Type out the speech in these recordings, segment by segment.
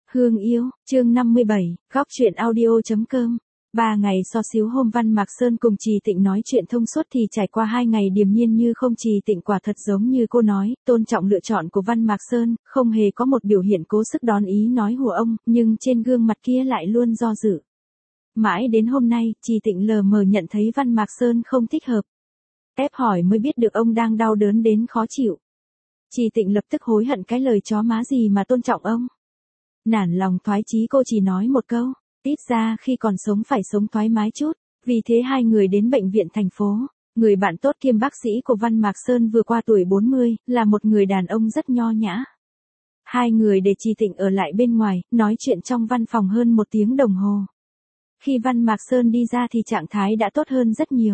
Hương yêu, chương 57, góc truyện audio.com. 3 ngày so xíu hôm Văn Mạc Sơn cùng Trì Tịnh nói chuyện thông suốt thì trải qua 2 ngày điềm nhiên như không. Trì Tịnh quả thật giống như cô nói, tôn trọng lựa chọn của Văn Mạc Sơn, không hề có một biểu hiện cố sức đón ý nói hùa ông, nhưng trên gương mặt kia lại luôn do dự. Mãi đến hôm nay, Trì Tịnh lờ mờ nhận thấy Văn Mạc Sơn không thích hợp. Ép hỏi mới biết được ông đang đau đớn đến khó chịu. Trì Tịnh lập tức hối hận cái lời chó má gì mà tôn trọng ông. Nản lòng thoái chí cô chỉ nói một câu, ít ra khi còn sống phải sống thoải mái chút. Vì thế hai người đến bệnh viện thành phố. Người bạn tốt kiêm bác sĩ của Văn Mạc Sơn vừa qua tuổi 40, là một người đàn ông rất nho nhã. Hai người để Trì Tịnh ở lại bên ngoài, nói chuyện trong văn phòng hơn 1 tiếng đồng hồ. Khi Văn Mạc Sơn đi ra thì trạng thái đã tốt hơn rất nhiều.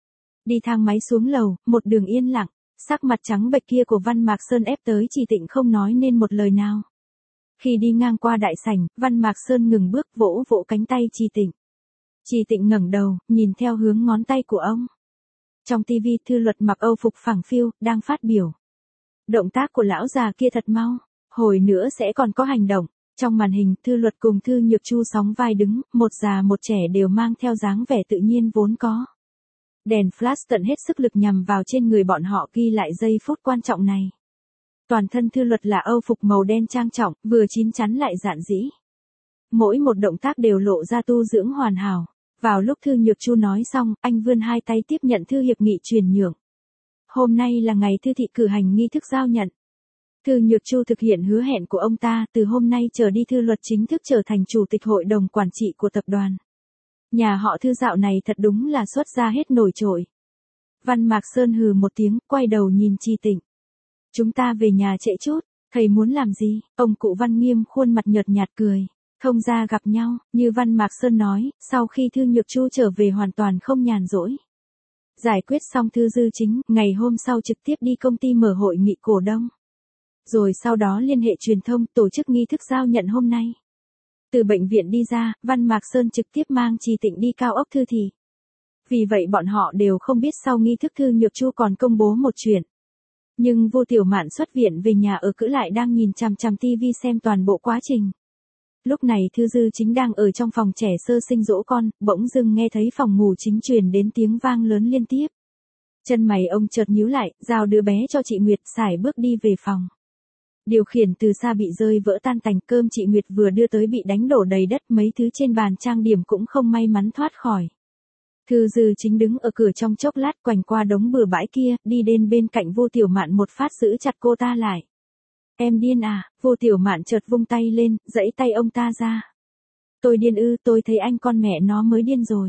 Đi thang máy xuống lầu, một đường yên lặng, sắc mặt trắng bệch kia của Văn Mạc Sơn ép tới Trì Tịnh không nói nên một lời nào. Khi đi ngang qua đại sảnh, Văn Mạc Sơn ngừng bước vỗ vỗ cánh tay Trì Tịnh. Trì Tịnh ngẩng đầu, nhìn theo hướng ngón tay của ông. Trong TV Thư Luật mặc Âu phục phẳng phiu, đang phát biểu. Động tác của lão già kia thật mau, hồi nữa sẽ còn có hành động. Trong màn hình, Thư Luật cùng Thư Nhược Chu sóng vai đứng, một già một trẻ đều mang theo dáng vẻ tự nhiên vốn có. Đèn flash tận hết sức lực nhằm vào trên người bọn họ ghi lại giây phút quan trọng này. Toàn thân Thư Luật là Âu phục màu đen trang trọng, vừa chín chắn lại dạn dĩ. Mỗi một động tác đều lộ ra tu dưỡng hoàn hảo. Vào lúc Thư Nhược Chu nói xong, anh vươn hai tay tiếp nhận thư hiệp nghị truyền nhượng. Hôm nay là ngày Thư thị cử hành nghi thức giao nhận. Thư Nhược Chu thực hiện hứa hẹn của ông ta, từ hôm nay trở đi Thư Luật chính thức trở thành chủ tịch hội đồng quản trị của tập đoàn. Nhà họ Thư dạo này thật đúng là xuất ra hết nổi trội. Văn Mạc Sơn hừ một tiếng, quay đầu nhìn Trì Tịnh. Chúng ta về nhà trễ chút, thầy muốn làm gì? Ông cụ Văn Nghiêm khuôn mặt nhợt nhạt cười. Thông gia gặp nhau, như Văn Mạc Sơn nói, sau khi Thư Nhược Chu trở về hoàn toàn không nhàn rỗi. Giải quyết xong Thư Dư Chính, ngày hôm sau trực tiếp đi công ty mở hội nghị cổ đông. Rồi sau đó liên hệ truyền thông tổ chức nghi thức giao nhận hôm nay. Từ bệnh viện đi ra, Văn Mạc Sơn trực tiếp mang Trì Tịnh đi cao ốc Thư thị. Vì vậy bọn họ đều không biết sau nghi thức Thư Nhược Chu còn công bố một chuyện. Nhưng Vô Tiểu Mạn xuất viện về nhà ở cữ lại đang nhìn chằm chằm TV xem toàn bộ quá trình. Lúc này Thư Dư Chính đang ở trong phòng trẻ sơ sinh dỗ con, bỗng dưng nghe thấy phòng ngủ chính truyền đến tiếng vang lớn liên tiếp. Chân mày ông chợt nhíu lại, giao đứa bé cho chị Nguyệt, sải bước đi về phòng. Điều khiển từ xa bị rơi vỡ tan tành, cơm chị Nguyệt vừa đưa tới bị đánh đổ đầy đất, mấy thứ trên bàn trang điểm cũng không may mắn thoát khỏi. Thư Dư Chính đứng ở cửa trong chốc lát, quành qua đống bừa bãi kia, đi đến bên cạnh Vô Tiểu Mạn một phát giữ chặt cô ta lại. Em điên à? Vô Tiểu Mạn chợt vung tay lên, giãy tay ông ta ra. Tôi điên ư? Tôi thấy anh con mẹ nó mới điên rồi.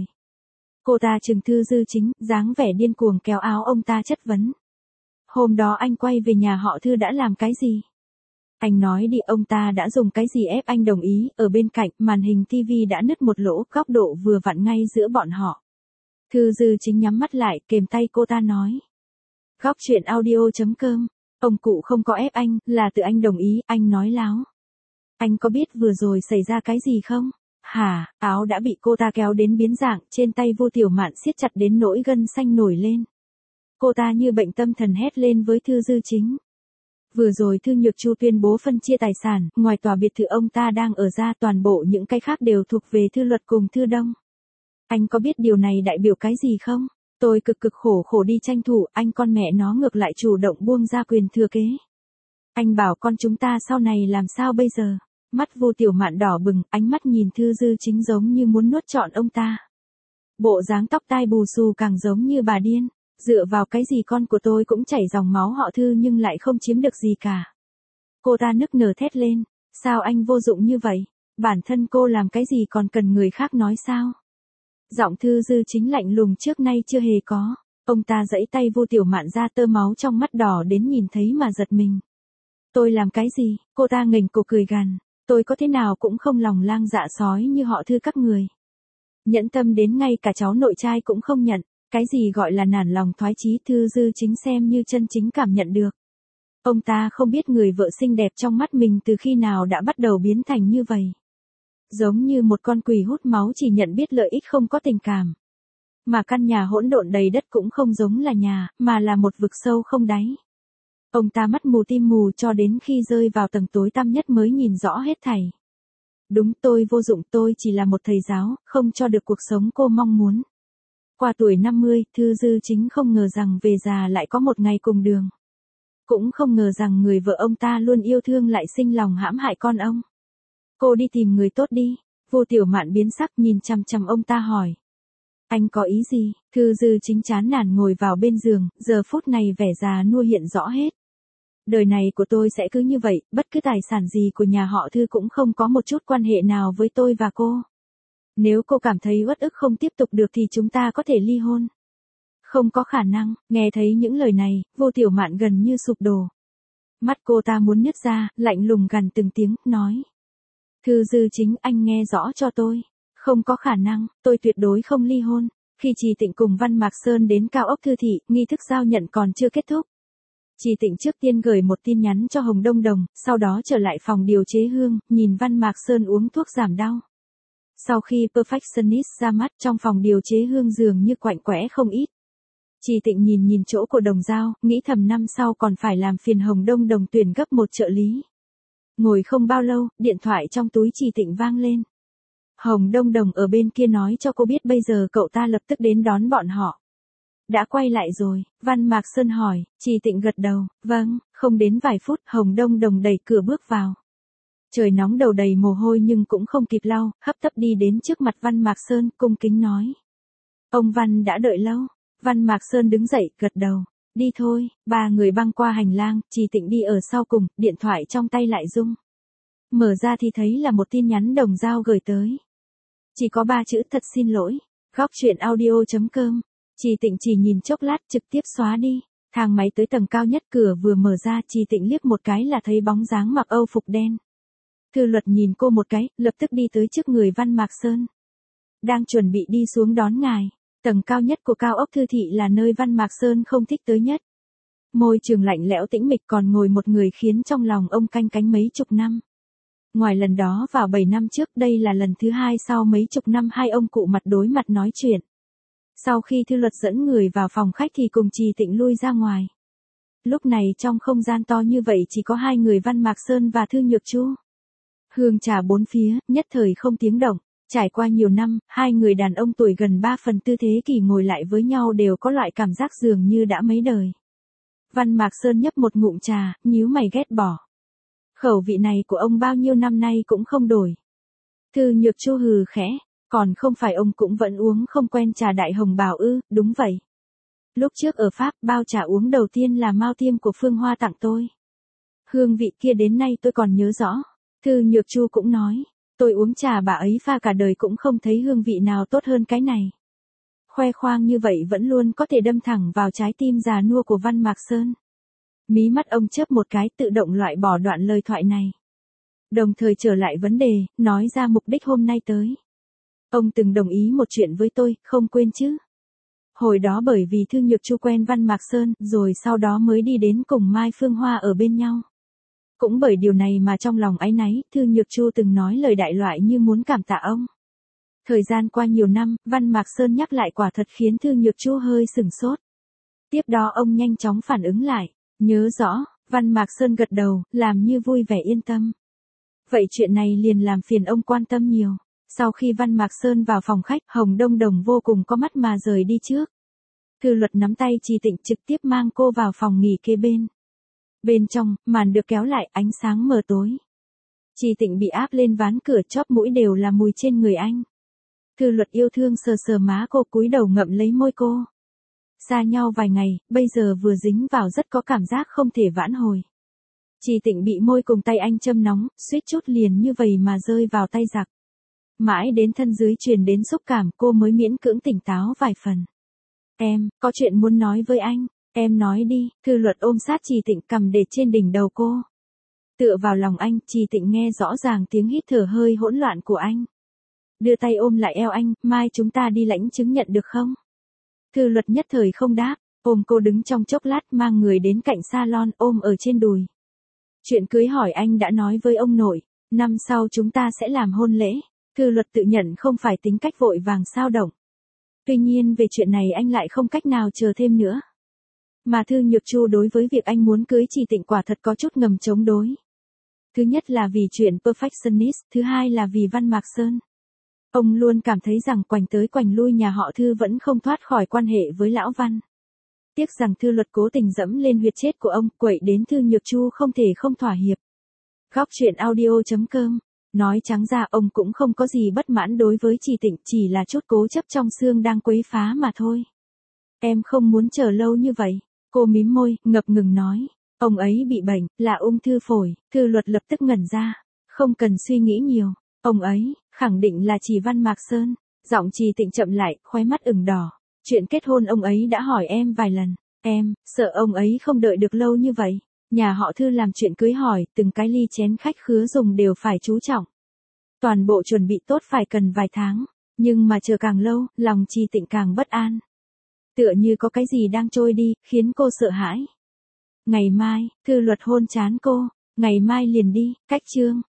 Cô ta trừng Thư Dư Chính, dáng vẻ điên cuồng kéo áo ông ta chất vấn. Hôm đó anh quay về nhà họ Thư đã làm cái gì? Anh nói đi, ông ta đã dùng cái gì ép anh đồng ý? Ở bên cạnh, màn hình TV đã nứt một lỗ, góc độ vừa vặn ngay giữa bọn họ. Thư Dư Chính nhắm mắt lại, kềm tay cô ta nói. Góc truyện audio.com. Ông cụ không có ép anh, là tự anh đồng ý, anh nói láo. Anh có biết vừa rồi xảy ra cái gì không? Hả? Áo đã bị cô ta kéo đến biến dạng, trên tay Vô Tiểu Mạn siết chặt đến nỗi gân xanh nổi lên. Cô ta như bệnh tâm thần hét lên với Thư Dư Chính. Vừa rồi Thư Nhược Chu tuyên bố phân chia tài sản, ngoài tòa biệt thự ông ta đang ở ra, toàn bộ những cái khác đều thuộc về Thư Luật cùng Thư Đông. Anh có biết điều này đại biểu cái gì không? Tôi cực khổ đi tranh thủ, anh con mẹ nó ngược lại chủ động buông ra quyền thừa kế. Anh bảo con chúng ta sau này làm sao bây giờ? Mắt Vô Tiểu Mạn đỏ bừng, ánh mắt nhìn Thư Dư Chính giống như muốn nuốt trọn ông ta. Bộ dáng tóc tai bù xù càng giống như bà điên. Dựa vào cái gì con của tôi cũng chảy dòng máu họ Thư nhưng lại không chiếm được gì cả. Cô ta nức nở thét lên. Sao anh vô dụng như vậy? Bản thân cô làm cái gì còn cần người khác nói sao? Giọng Thư Dư Chính lạnh lùng trước nay chưa hề có. Ông ta giãy tay Vô Tiểu Mạn ra, tơ máu trong mắt đỏ đến nhìn thấy mà giật mình. Tôi làm cái gì? Cô ta nghềnh cổ cười gằn. Tôi có thế nào cũng không lòng lang dạ sói như họ Thư các người. Nhẫn tâm đến ngay cả cháu nội trai cũng không nhận. Cái gì gọi là nản lòng thoái chí? Thư Dư Chính xem như chân chính cảm nhận được. Ông ta không biết người vợ xinh đẹp trong mắt mình từ khi nào đã bắt đầu biến thành như vậy. Giống như một con quỷ hút máu chỉ nhận biết lợi ích không có tình cảm. Mà căn nhà hỗn độn đầy đất cũng không giống là nhà, mà là một vực sâu không đáy. Ông ta mắt mù tim mù cho đến khi rơi vào tầng tối tăm nhất mới nhìn rõ hết thảy. Đúng, tôi vô dụng, tôi chỉ là một thầy giáo, không cho được cuộc sống cô mong muốn. Qua tuổi 50, Thư Dư Chính không ngờ rằng về già lại có một ngày cùng đường. Cũng không ngờ rằng người vợ ông ta luôn yêu thương lại sinh lòng hãm hại con ông. Cô đi tìm người tốt đi. Vô Tiểu Mạn biến sắc nhìn chằm chằm ông ta hỏi. Anh có ý gì? Thư Dư Chính chán nản ngồi vào bên giường, giờ phút này vẻ già nua hiện rõ hết. Đời này của tôi sẽ cứ như vậy, bất cứ tài sản gì của nhà họ Thư cũng không có một chút quan hệ nào với tôi và cô. Nếu cô cảm thấy uất ức không tiếp tục được thì chúng ta có thể ly hôn. Không có khả năng, nghe thấy những lời này, Vô Tiểu Mạn gần như sụp đổ. Mắt cô ta muốn nứt ra, lạnh lùng gằn từng tiếng, nói. Thư Dư Chính, anh nghe rõ cho tôi. Không có khả năng, tôi tuyệt đối không ly hôn. Khi Trì Tịnh cùng Văn Mạc Sơn đến cao ốc Thư thị, nghi thức giao nhận còn chưa kết thúc. Trì Tịnh trước tiên gửi một tin nhắn cho Hồng Đông Đồng, sau đó trở lại phòng điều chế hương, nhìn Văn Mạc Sơn uống thuốc giảm đau. Sau khi Perfectionist ra mắt trong phòng điều chế hương dường như quạnh quẽ không ít. Trì Tịnh nhìn chỗ của Đồng Dao, nghĩ thầm năm sau còn phải làm phiền Hồng Đông Đồng tuyển gấp một trợ lý. Ngồi không bao lâu, điện thoại trong túi Trì Tịnh vang lên. Hồng Đông Đồng ở bên kia nói cho cô biết bây giờ cậu ta lập tức đến đón bọn họ. Đã quay lại rồi, Văn Mạc Sơn hỏi, Trì Tịnh gật đầu, vâng, không đến vài phút, Hồng Đông Đồng đẩy cửa bước vào. Trời nóng đầu đầy mồ hôi nhưng cũng không kịp lau, hấp tấp đi đến trước mặt Văn Mạc Sơn, cung kính nói. Ông Văn đã đợi lâu. Văn Mạc Sơn đứng dậy, gật đầu. Đi thôi, ba người băng qua hành lang, Trì Tịnh đi ở sau cùng, điện thoại trong tay lại rung. Mở ra thì thấy là một tin nhắn Đồng Dao gửi tới. Chỉ có 3 chữ thật xin lỗi. Góc truyện audio.com. Trì Tịnh chỉ nhìn chốc lát trực tiếp xóa đi. Thang máy tới tầng cao nhất, cửa vừa mở ra, Trì Tịnh liếc một cái là thấy bóng dáng mặc Âu phục đen. Thư Luật nhìn cô một cái, lập tức đi tới trước người Văn Mạc Sơn. Đang chuẩn bị đi xuống đón ngài. Tầng cao nhất của cao ốc Thư thị là nơi Văn Mạc Sơn không thích tới nhất. Môi trường lạnh lẽo tĩnh mịch, còn ngồi một người khiến trong lòng ông canh cánh mấy chục năm. Ngoài lần đó vào 7 năm trước, đây là lần thứ 2 sau mấy chục năm hai ông cụ mặt đối mặt nói chuyện. Sau khi Thư Luật dẫn người vào phòng khách thì cùng Trì Tịnh lui ra ngoài. Lúc này trong không gian to như vậy chỉ có hai người Văn Mạc Sơn và Thư Nhược Chu. Hương trà bốn phía, nhất thời không tiếng động. Trải qua nhiều năm, hai người đàn ông tuổi gần 3/4 thế kỷ ngồi lại với nhau đều có loại cảm giác dường như đã mấy đời. Văn Mạc Sơn nhấp một ngụm trà, nhíu mày ghét bỏ. Khẩu vị này của ông bao nhiêu năm nay cũng không đổi. Thư Nhược Chu hừ khẽ, còn không phải ông cũng vẫn uống không quen trà Đại Hồng Bào ư? Đúng vậy. Lúc trước ở Pháp, bao trà uống đầu tiên là Mao Tiêm của Phương Hoa tặng tôi. Hương vị kia đến nay tôi còn nhớ rõ. Thư Nhược Chu cũng nói. Tôi uống trà bà ấy pha cả đời cũng không thấy hương vị nào tốt hơn cái này. Khoe khoang như vậy vẫn luôn có thể đâm thẳng vào trái tim già nua của Văn Mạc Sơn. Mí mắt ông chớp một cái, tự động loại bỏ đoạn lời thoại này. Đồng thời trở lại vấn đề, nói ra mục đích hôm nay tới. Ông từng đồng ý một chuyện với tôi, không quên chứ. Hồi đó bởi vì Thư Nhược Chu quen Văn Mạc Sơn, rồi sau đó mới đi đến cùng Mai Phương Hoa ở bên nhau. Cũng bởi điều này mà trong lòng áy náy, Thư Nhược Chu từng nói lời đại loại như muốn cảm tạ ông. Thời gian qua nhiều năm, Văn Mạc Sơn nhắc lại quả thật khiến Thư Nhược Chu hơi sửng sốt. Tiếp đó ông nhanh chóng phản ứng lại. Nhớ rõ, Văn Mạc Sơn gật đầu, làm như vui vẻ yên tâm. Vậy chuyện này liền làm phiền ông quan tâm nhiều. Sau khi Văn Mạc Sơn vào phòng khách, Hồng Đông Đồng vô cùng có mắt mà rời đi trước. Thư Luật nắm tay Trì Tịnh trực tiếp mang cô vào phòng nghỉ kế bên. Bên trong, màn được kéo lại, ánh sáng mờ tối. Trì Tịnh bị áp lên ván cửa, chóp mũi đều là mùi trên người anh. Thư Luật yêu thương sờ sờ má cô, cúi đầu ngậm lấy môi cô. Xa nhau vài ngày, bây giờ vừa dính vào rất có cảm giác không thể vãn hồi. Trì Tịnh bị môi cùng tay anh châm nóng, suýt chút liền như vậy mà rơi vào tay giặc. Mãi đến thân dưới truyền đến xúc cảm, cô mới miễn cưỡng tỉnh táo vài phần. Em, có chuyện muốn nói với anh. Em nói đi. Thư Luật ôm sát Trì Tịnh, cầm để trên đỉnh đầu cô. Tựa vào lòng anh, Trì Tịnh nghe rõ ràng tiếng hít thở hơi hỗn loạn của anh. Đưa tay ôm lại eo anh, mai chúng ta đi lãnh chứng nhận được không? Thư Luật nhất thời không đáp, ôm cô đứng trong chốc lát, mang người đến cạnh salon, ôm ở trên đùi. Chuyện cưới hỏi anh đã nói với ông nội, năm sau chúng ta sẽ làm hôn lễ. Thư Luật tự nhận không phải tính cách vội vàng xao động. Tuy nhiên về chuyện này anh lại không cách nào chờ thêm nữa. Mà Thư Nhược Chu đối với việc anh muốn cưới Trì Tịnh quả thật có chút ngầm chống đối. Thứ nhất là vì chuyện perfectionist, thứ hai là vì Văn Mạc Sơn. Ông luôn cảm thấy rằng quành tới quành lui nhà họ Thư vẫn không thoát khỏi quan hệ với lão Văn. Tiếc rằng Thư Luật cố tình dẫm lên huyệt chết của ông, quậy đến Thư Nhược Chu không thể không thỏa hiệp. Góc truyện audio.com. Nói trắng ra ông cũng không có gì bất mãn đối với Trì Tịnh, chỉ là chút cố chấp trong xương đang quấy phá mà thôi. Em không muốn chờ lâu như vậy. Cô mím môi, ngập ngừng nói. Ông ấy bị bệnh, là ung thư phổi. Thư Luật lập tức ngẩn ra. Không cần suy nghĩ nhiều. Ông ấy, khẳng định là Trì Văn Mạc Sơn. Giọng Trì Tịnh chậm lại, khóe mắt ửng đỏ. Chuyện kết hôn ông ấy đã hỏi em vài lần. Em, sợ ông ấy không đợi được lâu như vậy. Nhà họ Thư làm chuyện cưới hỏi, từng cái ly chén khách khứa dùng đều phải chú trọng. Toàn bộ chuẩn bị tốt phải cần vài tháng. Nhưng mà chờ càng lâu, lòng Trì Tịnh càng bất an. Tựa như có cái gì đang trôi đi, khiến cô sợ hãi. Ngày mai, Thư Luật hôn trán cô. Ngày mai liền đi, cách chương.